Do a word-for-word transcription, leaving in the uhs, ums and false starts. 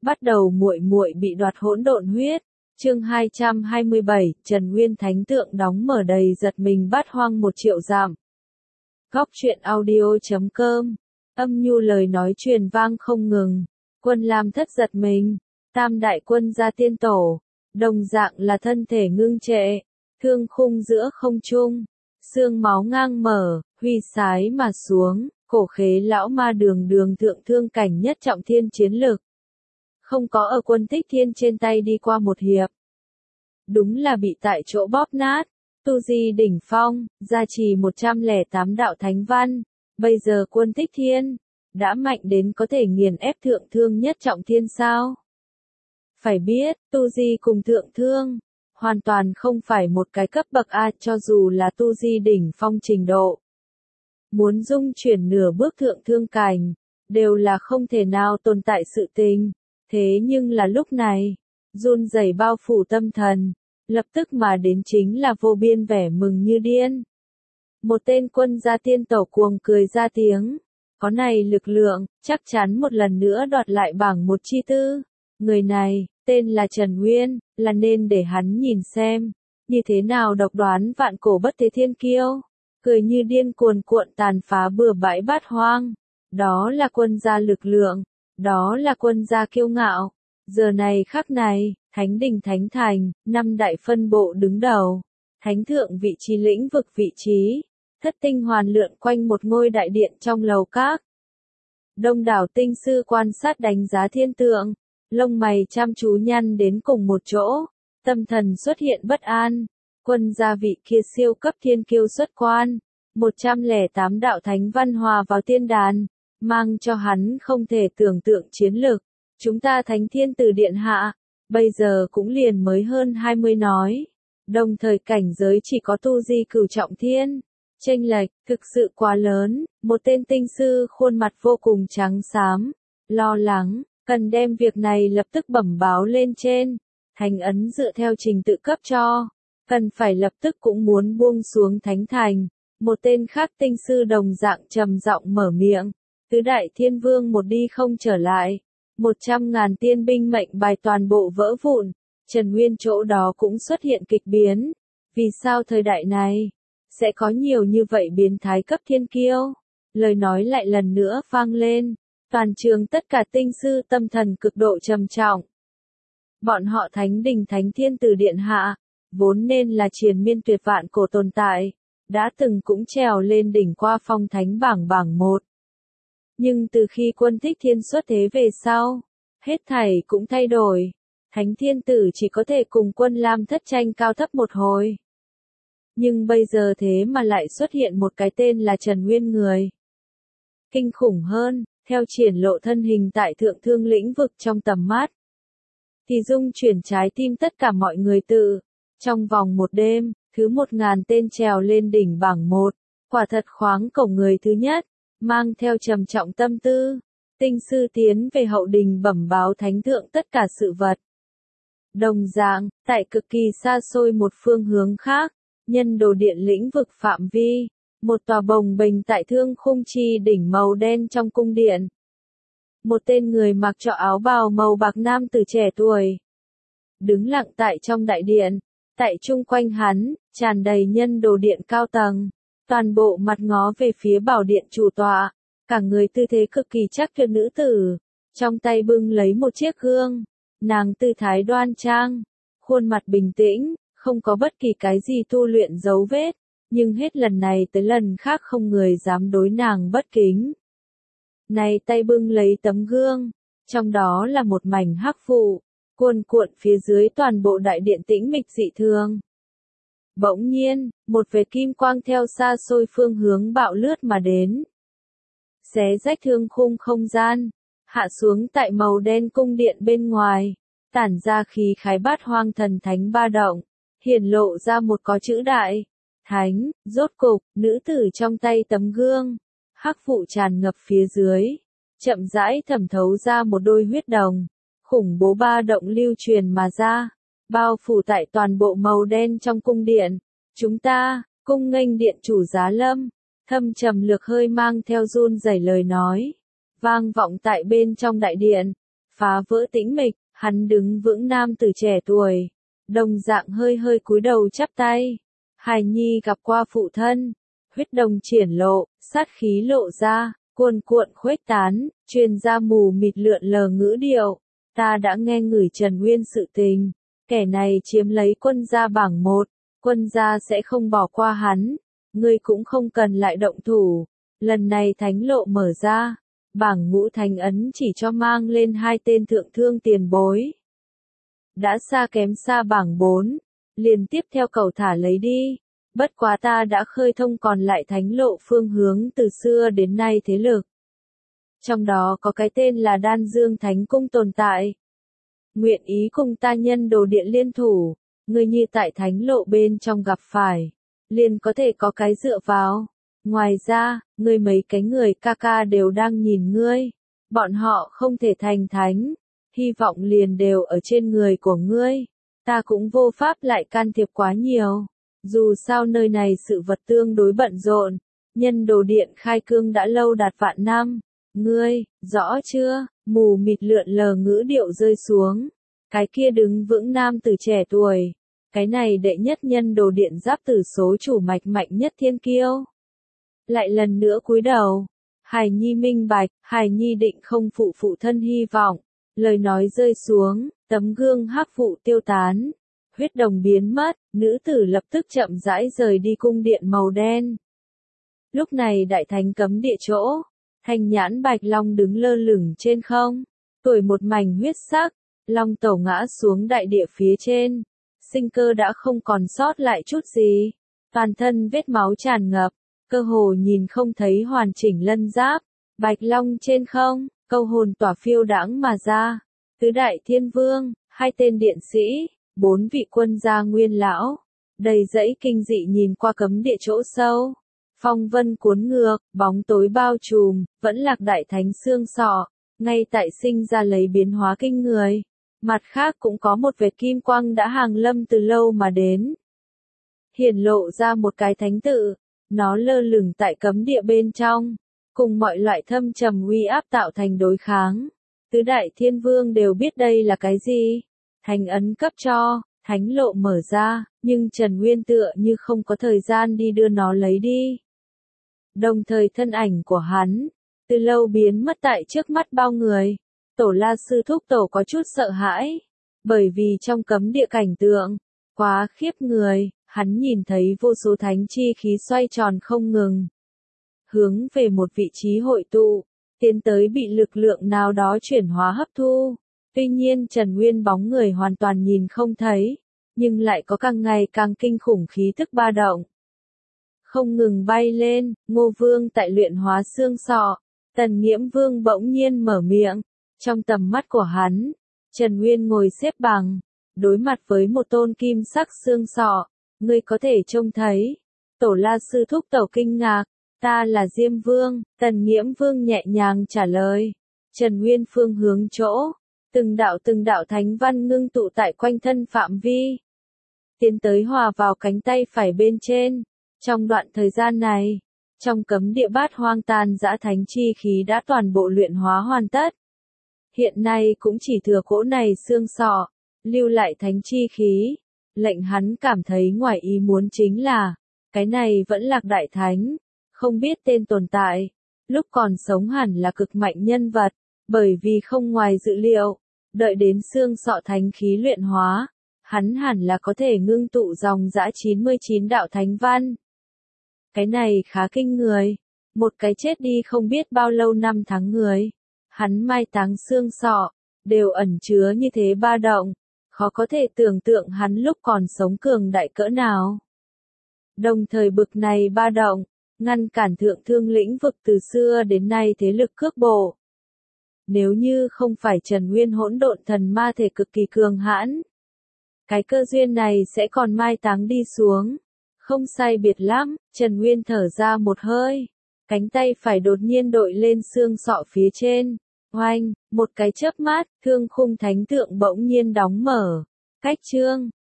Bắt đầu muội muội bị đoạt hỗn độn huyết. Chương hai trăm hai mươi bảy, Trần Nguyên Thánh Tượng đóng mở đầy giật mình bát hoang một triệu dặm. Góc truyện audio chấm com. Âm nhu lời nói truyền vang không ngừng. Quân Lam Thất giật mình, tam đại quân gia tiên tổ, đồng dạng là thân thể ngưng trệ, thương khung giữa không trung, xương máu ngang mở, huy sái mà xuống, cổ khế lão ma đường đường thượng thương cảnh nhất trọng thiên chiến lực. Không có ở quân Thích Thiên trên tay đi qua một hiệp. Đúng là bị tại chỗ bóp nát, tu di đỉnh phong, gia trì một trăm lẻ tám đạo thánh văn, bây giờ quân Thích Thiên, đã mạnh đến có thể nghiền ép thượng thương nhất trọng thiên sao? Phải biết, tu di cùng thượng thương, hoàn toàn không phải một cái cấp bậc A cho dù là tu di đỉnh phong trình độ. Muốn dung chuyển nửa bước thượng thương cảnh, đều là không thể nào tồn tại sự tình. Thế nhưng là lúc này, run rẩy bao phủ tâm thần, lập tức mà đến chính là vô biên vẻ mừng như điên. Một tên quân gia tiên tổ cuồng cười ra tiếng, có này lực lượng, chắc chắn một lần nữa đoạt lại bảng một chi tư. Người này, tên là Trần Nguyên, là nên để hắn nhìn xem, như thế nào độc đoán vạn cổ bất thế thiên kiêu, cười như điên cuồn cuộn tàn phá bừa bãi bát hoang. Đó là quân gia lực lượng. Đó là quân gia kiêu ngạo. Giờ này khắc này, Thánh Đình Thánh Thành, năm đại phân bộ đứng đầu. Thánh thượng vị trí lĩnh vực vị trí. Thất tinh hoàn lượn quanh một ngôi đại điện trong lầu các. Đông đảo tinh sư quan sát đánh giá thiên tượng. Lông mày chăm chú nhăn đến cùng một chỗ. Tâm thần xuất hiện bất an. Quân gia vị kia siêu cấp thiên kiêu xuất quan. một trăm lẻ tám đạo thánh văn hòa vào tiên đàn. Mang cho hắn không thể tưởng tượng chiến lực. Chúng ta Thánh Thiên Tử Điện hạ, bây giờ cũng liền mới hơn hai mươi nói. Đồng thời cảnh giới chỉ có tu di cửu trọng thiên. Chênh lệch, thực sự quá lớn, một tên tinh sư khuôn mặt vô cùng trắng xám, lo lắng, cần đem việc này lập tức bẩm báo lên trên. Thánh ấn dựa theo trình tự cấp cho, cần phải lập tức cũng muốn buông xuống Thánh Thành. Một tên khác tinh sư đồng dạng trầm giọng mở miệng. Tứ đại thiên vương một đi không trở lại, một trăm ngàn tiên binh mệnh bài toàn bộ vỡ vụn, Trần Nguyên chỗ đó cũng xuất hiện kịch biến. Vì sao thời đại này, sẽ có nhiều như vậy biến thái cấp thiên kiêu? Lời nói lại lần nữa vang lên, toàn trường tất cả tinh sư tâm thần cực độ trầm trọng. Bọn họ Thánh Đình Thánh Thiên Tử Điện hạ, vốn nên là triền miên tuyệt vạn cổ tồn tại, đã từng cũng trèo lên đỉnh qua phong thánh bảng bảng một. Nhưng từ khi quân Thích Thiên xuất thế về sau, hết thảy cũng thay đổi. Thánh Thiên Tử chỉ có thể cùng quân Lam Thất tranh cao thấp một hồi. Nhưng bây giờ thế mà lại xuất hiện một cái tên là Trần Nguyên người. Kinh khủng hơn, theo triển lộ thân hình tại thượng thương lĩnh vực trong tầm mắt. Thì dung chuyển trái tim tất cả mọi người tự. Trong vòng một đêm, thứ một ngàn tên trèo lên đỉnh bảng một. Quả thật khoáng cổ người thứ nhất. Mang theo trầm trọng tâm tư, tinh sư tiến về hậu đình bẩm báo thánh thượng tất cả sự vật. Đồng dạng, tại cực kỳ xa xôi một phương hướng khác, nhân đồ điện lĩnh vực phạm vi, một tòa bồng bềnh tại thương khung chi đỉnh màu đen trong cung điện. Một tên người mặc trọ áo bào màu bạc nam tử trẻ tuổi, đứng lặng tại trong đại điện, tại chung quanh hắn, tràn đầy nhân đồ điện cao tầng. Toàn bộ mặt ngó về phía bảo điện chủ tọa, cả người tư thế cực kỳ chắc tuyệt nữ tử, trong tay bưng lấy một chiếc gương, nàng tư thái đoan trang, khuôn mặt bình tĩnh, không có bất kỳ cái gì tu luyện dấu vết, nhưng hết lần này tới lần khác không người dám đối nàng bất kính. Này tay bưng lấy tấm gương, trong đó là một mảnh hắc vụ, cuồn cuộn phía dưới toàn bộ đại điện tĩnh mịch dị thường. Bỗng nhiên, một vệt kim quang theo xa xôi phương hướng bạo lướt mà đến. Xé rách thương khung không gian, hạ xuống tại màu đen cung điện bên ngoài, tản ra khí khái bát hoang thần thánh ba động, hiển lộ ra một có chữ đại. Thánh, rốt cục, nữ tử trong tay tấm gương, hắc vụ tràn ngập phía dưới, chậm rãi thẩm thấu ra một đôi huyết đồng, khủng bố ba động lưu truyền mà ra. Bao phủ tại toàn bộ màu đen trong cung điện. Chúng ta, cung nghênh điện chủ Giá Lâm, thâm trầm lược hơi mang theo run rẩy lời nói. Vang vọng tại bên trong đại điện. phá vỡ tĩnh mịch, hắn đứng vững nam tử trẻ tuổi, đồng dạng hơi hơi cúi đầu chắp tay. Hài Nhi gặp qua phụ thân, huyết đồng triển lộ, sát khí lộ ra, cuồn cuộn khuếch tán, truyền ra mù mịt lượn lờ ngữ điệu. Ta đã nghe ngửi Trần Nguyên sự tình, kẻ này chiếm lấy quân gia bảng một, quân gia sẽ không bỏ qua hắn, ngươi cũng không cần lại động thủ. Lần này thánh lộ mở ra, bảng ngũ thánh ấn chỉ cho mang lên hai tên thượng thương tiền bối. Đã xa kém xa bảng bốn, liền tiếp theo cầu thả lấy đi. Bất quá ta đã khơi thông còn lại thánh lộ phương hướng từ xưa đến nay thế lực. Trong đó có cái tên là Đan Dương Thánh Cung tồn tại. Nguyện ý cùng ta nhân đồ điện liên thủ, ngươi như tại thánh lộ bên trong gặp phải, liền có thể có cái dựa vào. Ngoài ra, ngươi mấy cái người ca ca đều đang nhìn ngươi, bọn họ không thể thành thánh, hy vọng liền đều ở trên người của ngươi. Ta cũng vô pháp lại can thiệp quá nhiều. Dù sao nơi này sự vật tương đối bận rộn, nhân đồ điện khai cương đã lâu đạt vạn năm. Ngươi, rõ chưa? Mù mịt lượn lờ ngữ điệu rơi xuống. Cái kia đứng vững nam tử trẻ tuổi. Cái này đệ nhất nhân đồ điện giáp tử số chủ mạch mạnh nhất thiên kiêu. Lại lần nữa cúi đầu. Hài Nhi minh bạch, Hài Nhi định không phụ phụ thân hy vọng. Lời nói rơi xuống, tấm gương hắc vụ tiêu tán. Huyết đồng biến mất, nữ tử lập tức chậm rãi rời đi cung điện màu đen. Lúc này đại thánh cấm địa chỗ, thanh nhãn bạch long đứng lơ lửng trên không, tuổi một mảnh huyết sắc, long tẩu ngã xuống đại địa phía trên, sinh cơ đã không còn sót lại chút gì, toàn thân vết máu tràn ngập, cơ hồ nhìn không thấy hoàn chỉnh lân giáp, bạch long trên không, câu hồn tỏa phiêu đãng mà ra, tứ đại thiên vương, hai tên điện sĩ. Bốn vị quân gia nguyên lão, đầy dẫy kinh dị nhìn qua cấm địa chỗ sâu. Phong vân cuốn ngược, bóng tối bao trùm, vẫn lạc đại thánh xương sọ, ngay tại sinh ra lấy biến hóa kinh người. Mặt khác cũng có một vệt kim quang đã hàng lâm từ lâu mà đến. Hiển lộ ra một cái thánh tự, nó lơ lửng tại cấm địa bên trong, cùng mọi loại thâm trầm uy áp tạo thành đối kháng. Tứ đại thiên vương đều biết đây là cái gì. Thánh ấn cấp cho, thánh lộ mở ra, nhưng Trần Nguyên tựa như không có thời gian đi đưa nó lấy đi. Đồng thời thân ảnh của hắn, từ lâu biến mất tại trước mắt bao người. Tổ La Sư thúc tổ có chút sợ hãi, bởi vì trong cấm địa cảnh tượng, quá khiếp người, hắn nhìn thấy vô số thánh chi khí xoay tròn không ngừng. Hướng về một vị trí hội tụ, tiến tới bị lực lượng nào đó chuyển hóa hấp thu. Tuy nhiên Trần Nguyên bóng người hoàn toàn nhìn không thấy, nhưng lại có càng ngày càng kinh khủng khí tức ba động. Không ngừng bay lên, Ngô Vương tại luyện hóa xương sọ, Tần Nghiễm Vương bỗng nhiên mở miệng, trong tầm mắt của hắn, Trần Nguyên ngồi xếp bằng, đối mặt với một tôn kim sắc xương sọ, ngươi có thể trông thấy. Tổ La Sư thúc tổ kinh ngạc, ta là Diêm Vương, Tần Nghiễm Vương nhẹ nhàng trả lời. Trần Nguyên phương hướng chỗ. Từng đạo từng đạo thánh văn ngưng tụ tại quanh thân phạm vi. Tiến tới hòa vào cánh tay phải bên trên. Trong đoạn thời gian này, trong cấm địa bát hoang tàn dã thánh chi khí đã toàn bộ luyện hóa hoàn tất. Hiện nay cũng chỉ thừa cỗ này xương sọ, lưu lại thánh chi khí. Lệnh hắn cảm thấy ngoài ý muốn chính là, cái này vẫn lạc đại thánh, không biết tên tồn tại. Lúc còn sống hẳn là cực mạnh nhân vật, bởi vì không ngoài dự liệu. Đợi đến xương sọ thánh khí luyện hóa, hắn hẳn là có thể ngưng tụ dòng dã chín mươi chín đạo thánh văn. Cái này khá kinh người, một cái chết đi không biết bao lâu năm tháng người, hắn mai táng xương sọ, đều ẩn chứa như thế ba động, khó có thể tưởng tượng hắn lúc còn sống cường đại cỡ nào. Đồng thời bực này ba động, ngăn cản thượng thương lĩnh vực từ xưa đến nay thế lực cước bộ. Nếu như không phải Trần Nguyên hỗn độn thần ma thể cực kỳ cường hãn, cái cơ duyên này sẽ còn mai táng đi xuống. Không sai biệt lắm, Trần Nguyên thở ra một hơi, cánh tay phải đột nhiên đội lên xương sọ phía trên. Oanh, một cái chớp mắt, thương khung thánh tượng bỗng nhiên đóng mở. Cách chương